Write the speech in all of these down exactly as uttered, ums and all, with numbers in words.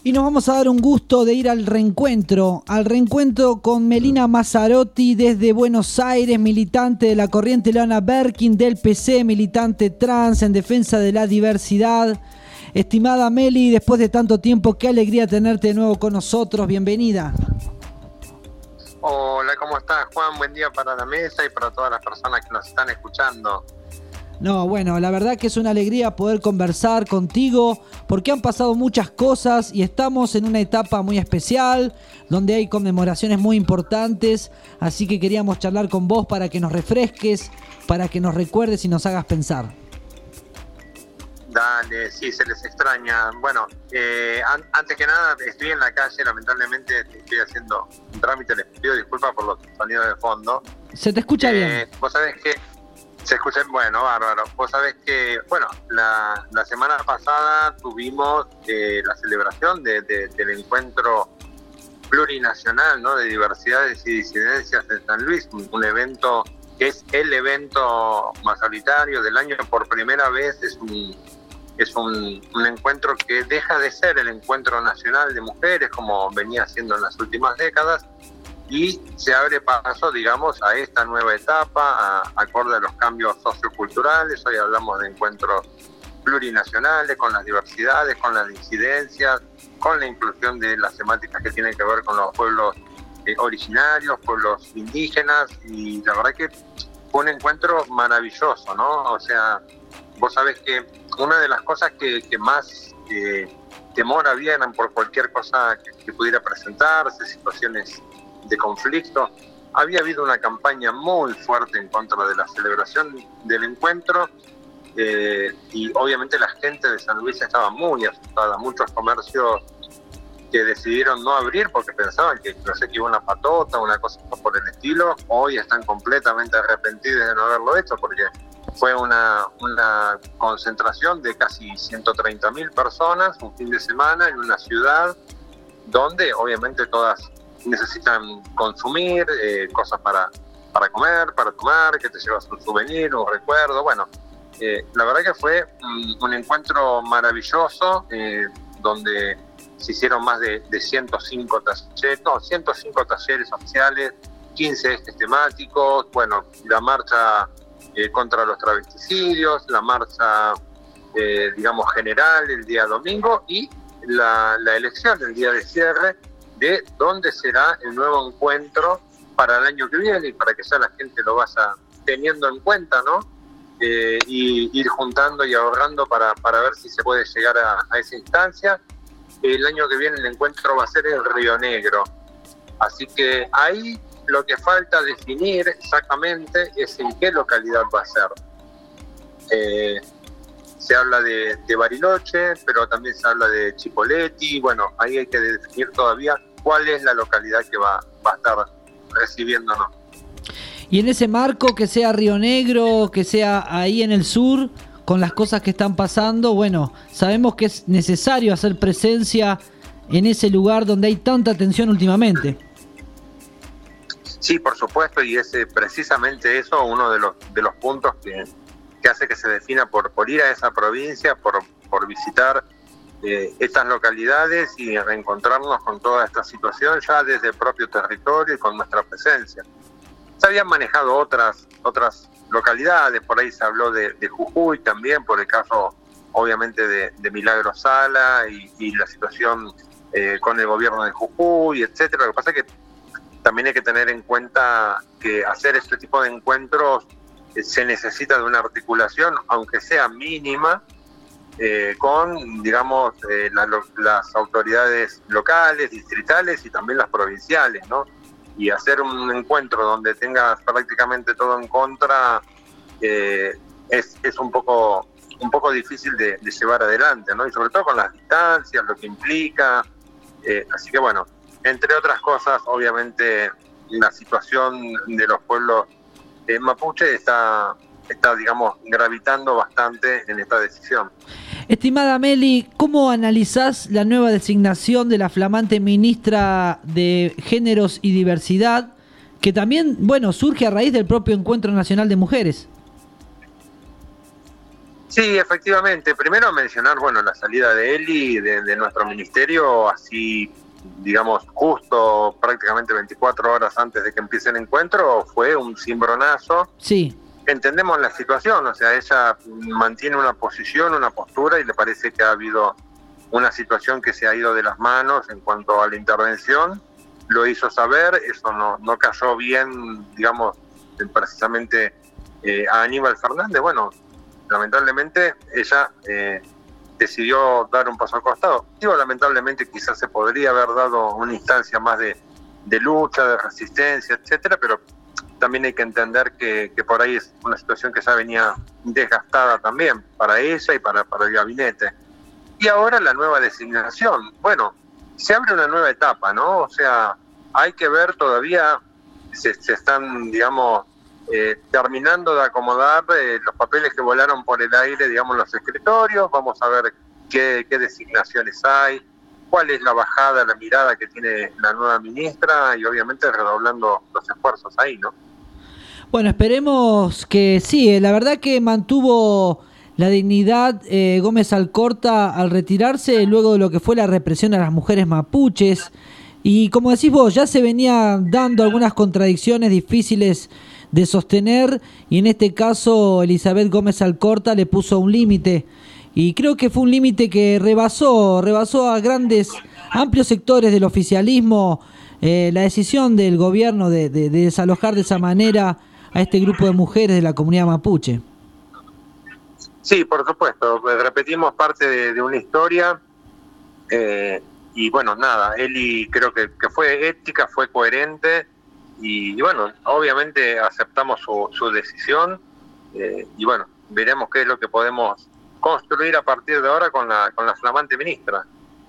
Y nos vamos a dar un gusto de ir al reencuentro, al reencuentro con Melina Mazzarotti desde Buenos Aires, militante de la corriente Leona Berkin, del P C, militante trans en defensa de la diversidad. Estimada Meli, después de tanto tiempo, qué alegría tenerte de nuevo con nosotros, bienvenida. Hola, ¿cómo estás, Juan? Buen día para la mesa y para todas las personas que nos están escuchando. No, bueno, la verdad que es una alegría poder conversar contigo porque han pasado muchas cosas y estamos en una etapa muy especial donde hay conmemoraciones muy importantes, así que queríamos charlar con vos para que nos refresques, para que nos recuerdes y nos hagas pensar. Dale, sí, se les extraña. Bueno, eh, an- antes que nada estoy en la calle, lamentablemente estoy haciendo un trámite, les pido disculpas por los sonidos de fondo. Se te escucha Eh, bien. Vos sabés que se escucha, bueno, bárbaro. Vos sabés que, bueno, la, la semana pasada tuvimos eh, la celebración de, de, del encuentro plurinacional, ¿no?, de diversidades y disidencias en San Luis, un, un evento que es el evento mayoritario del año. Por primera vez es un es un, un encuentro que deja de ser el encuentro nacional de mujeres como venía siendo en las últimas décadas y se abre paso, digamos, a esta nueva etapa, a, acorde a los cambios socioculturales. Hoy hablamos de encuentros plurinacionales, con las diversidades, con las disidencias, con la inclusión de las temáticas que tienen que ver con los pueblos eh, originarios, pueblos indígenas, y la verdad que fue un encuentro maravilloso, ¿no? O sea, vos sabés que una de las cosas que, que más eh, temor había por cualquier cosa que, que pudiera presentarse, situaciones de conflicto, había habido una campaña muy fuerte en contra de la celebración del encuentro, eh, y obviamente la gente de San Luis estaba muy asustada. Muchos comercios que decidieron no abrir porque pensaban que, no sé, que iba una patota, una cosa por el estilo, hoy están completamente arrepentidos de no haberlo hecho, porque fue una, una concentración de casi ciento treinta mil personas un fin de semana en una ciudad donde obviamente todas necesitan consumir eh, cosas para, para comer, para tomar, que te llevas un souvenir, un recuerdo. Bueno, eh, la verdad que fue un, un encuentro maravilloso, eh, donde se hicieron más de, de ciento cinco talleres, no, ciento cinco talleres oficiales, quince ejes temáticos, bueno, la marcha eh, contra los travesticidios, la marcha, eh, digamos, general el día domingo y la, la elección el día de cierre de dónde será el nuevo encuentro para el año que viene, y para que ya la gente lo vaya teniendo en cuenta, ¿no? Eh, y ir juntando y ahorrando para, para ver si se puede llegar a, a esa instancia. El año que viene el encuentro va a ser en Río Negro, así que ahí lo que falta definir exactamente es en qué localidad va a ser. Eh, se habla de, de Bariloche, pero también se habla de Chipoleti. Bueno, ahí hay que definir todavía cuál es la localidad que va, va a estar recibiéndonos. Y en ese marco, que sea Río Negro, que sea ahí en el sur, con las cosas que están pasando, bueno, sabemos que es necesario hacer presencia en ese lugar donde hay tanta tensión últimamente. Sí, por supuesto, y es eh, precisamente eso uno de los de los puntos que, que hace que se defina por, por ir a esa provincia, por, por visitar eh, estas localidades y reencontrarnos con toda esta situación ya desde el propio territorio y con nuestra presencia. Se habían manejado otras otras localidades, por ahí se habló de, de Jujuy también, por el caso obviamente de, de Milagro Sala y, y la situación eh, con el gobierno de Jujuy, etcétera. Lo que pasa es que también hay que tener en cuenta que hacer este tipo de encuentros eh, se necesita de una articulación, aunque sea mínima, eh, con, digamos, eh, la, las autoridades locales, distritales y también las provinciales, ¿no? Y hacer un encuentro donde tengas prácticamente todo en contra eh, es, es un poco un poco difícil de, de llevar adelante, ¿no? Y sobre todo con las distancias, lo que implica. Eh, así que bueno, entre otras cosas, obviamente la situación de los pueblos eh, mapuche está, está, digamos, gravitando bastante en esta decisión. Estimada Meli, ¿cómo analizás la nueva designación de la flamante ministra de Géneros y Diversidad, que también, bueno, surge a raíz del propio Encuentro Nacional de Mujeres? Sí, efectivamente. Primero mencionar, bueno, la salida de Eli de, de nuestro ministerio, así, digamos, justo prácticamente veinticuatro horas antes de que empiece el encuentro, fue un cimbronazo. Sí. Entendemos la situación, o sea, ella mantiene una posición, una postura, y le parece que ha habido una situación que se ha ido de las manos en cuanto a la intervención. Lo hizo saber, eso no, no cayó bien, digamos, precisamente eh, a Aníbal Fernández. Bueno, lamentablemente ella eh, decidió dar un paso al costado. Digo, lamentablemente quizás se podría haber dado una instancia más de, de lucha, de resistencia, etcétera, pero también hay que entender que, que por ahí es una situación que ya venía desgastada también para ella y para, para el gabinete. Y ahora la nueva designación. Bueno, se abre una nueva etapa, ¿no? O sea, hay que ver todavía, se, se están, digamos, eh, terminando de acomodar eh, los papeles que volaron por el aire, digamos, los escritorios. Vamos a ver qué, qué designaciones hay, cuál es la bajada, la mirada que tiene la nueva ministra, y obviamente redoblando los esfuerzos ahí, ¿no? Bueno, esperemos que sí. La verdad que mantuvo la dignidad eh, Gómez Alcorta al retirarse luego de lo que fue la represión a las mujeres mapuches. Y como decís vos, ya se venían dando algunas contradicciones difíciles de sostener, y en este caso Elizabeth Gómez Alcorta le puso un límite. Y creo que fue un límite que rebasó, rebasó a grandes, amplios sectores del oficialismo eh, la decisión del gobierno de, de, de desalojar de esa manera a este grupo de mujeres de la comunidad mapuche. Sí, por supuesto. Repetimos parte de, de una historia. Eh, y bueno, nada, Eli creo que, que fue ética, fue coherente. Y, y bueno, obviamente aceptamos su, su decisión. Eh, y bueno, veremos qué es lo que podemos construir a partir de ahora con la, con la flamante ministra.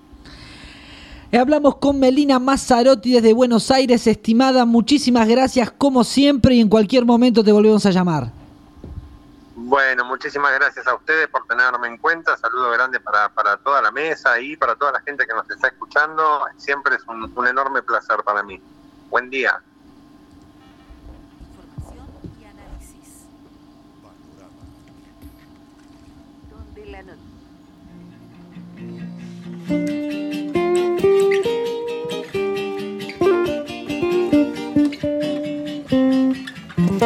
Hablamos con Melina Mazzarotti desde Buenos Aires. Estimada, muchísimas gracias como siempre, y en cualquier momento te volvemos a llamar. Bueno, muchísimas gracias a ustedes por tenerme en cuenta. Saludo grande para, para toda la mesa y para toda la gente que nos está escuchando. Siempre es un, un enorme placer para mí. Buen día. Información y análisis. Donde la not-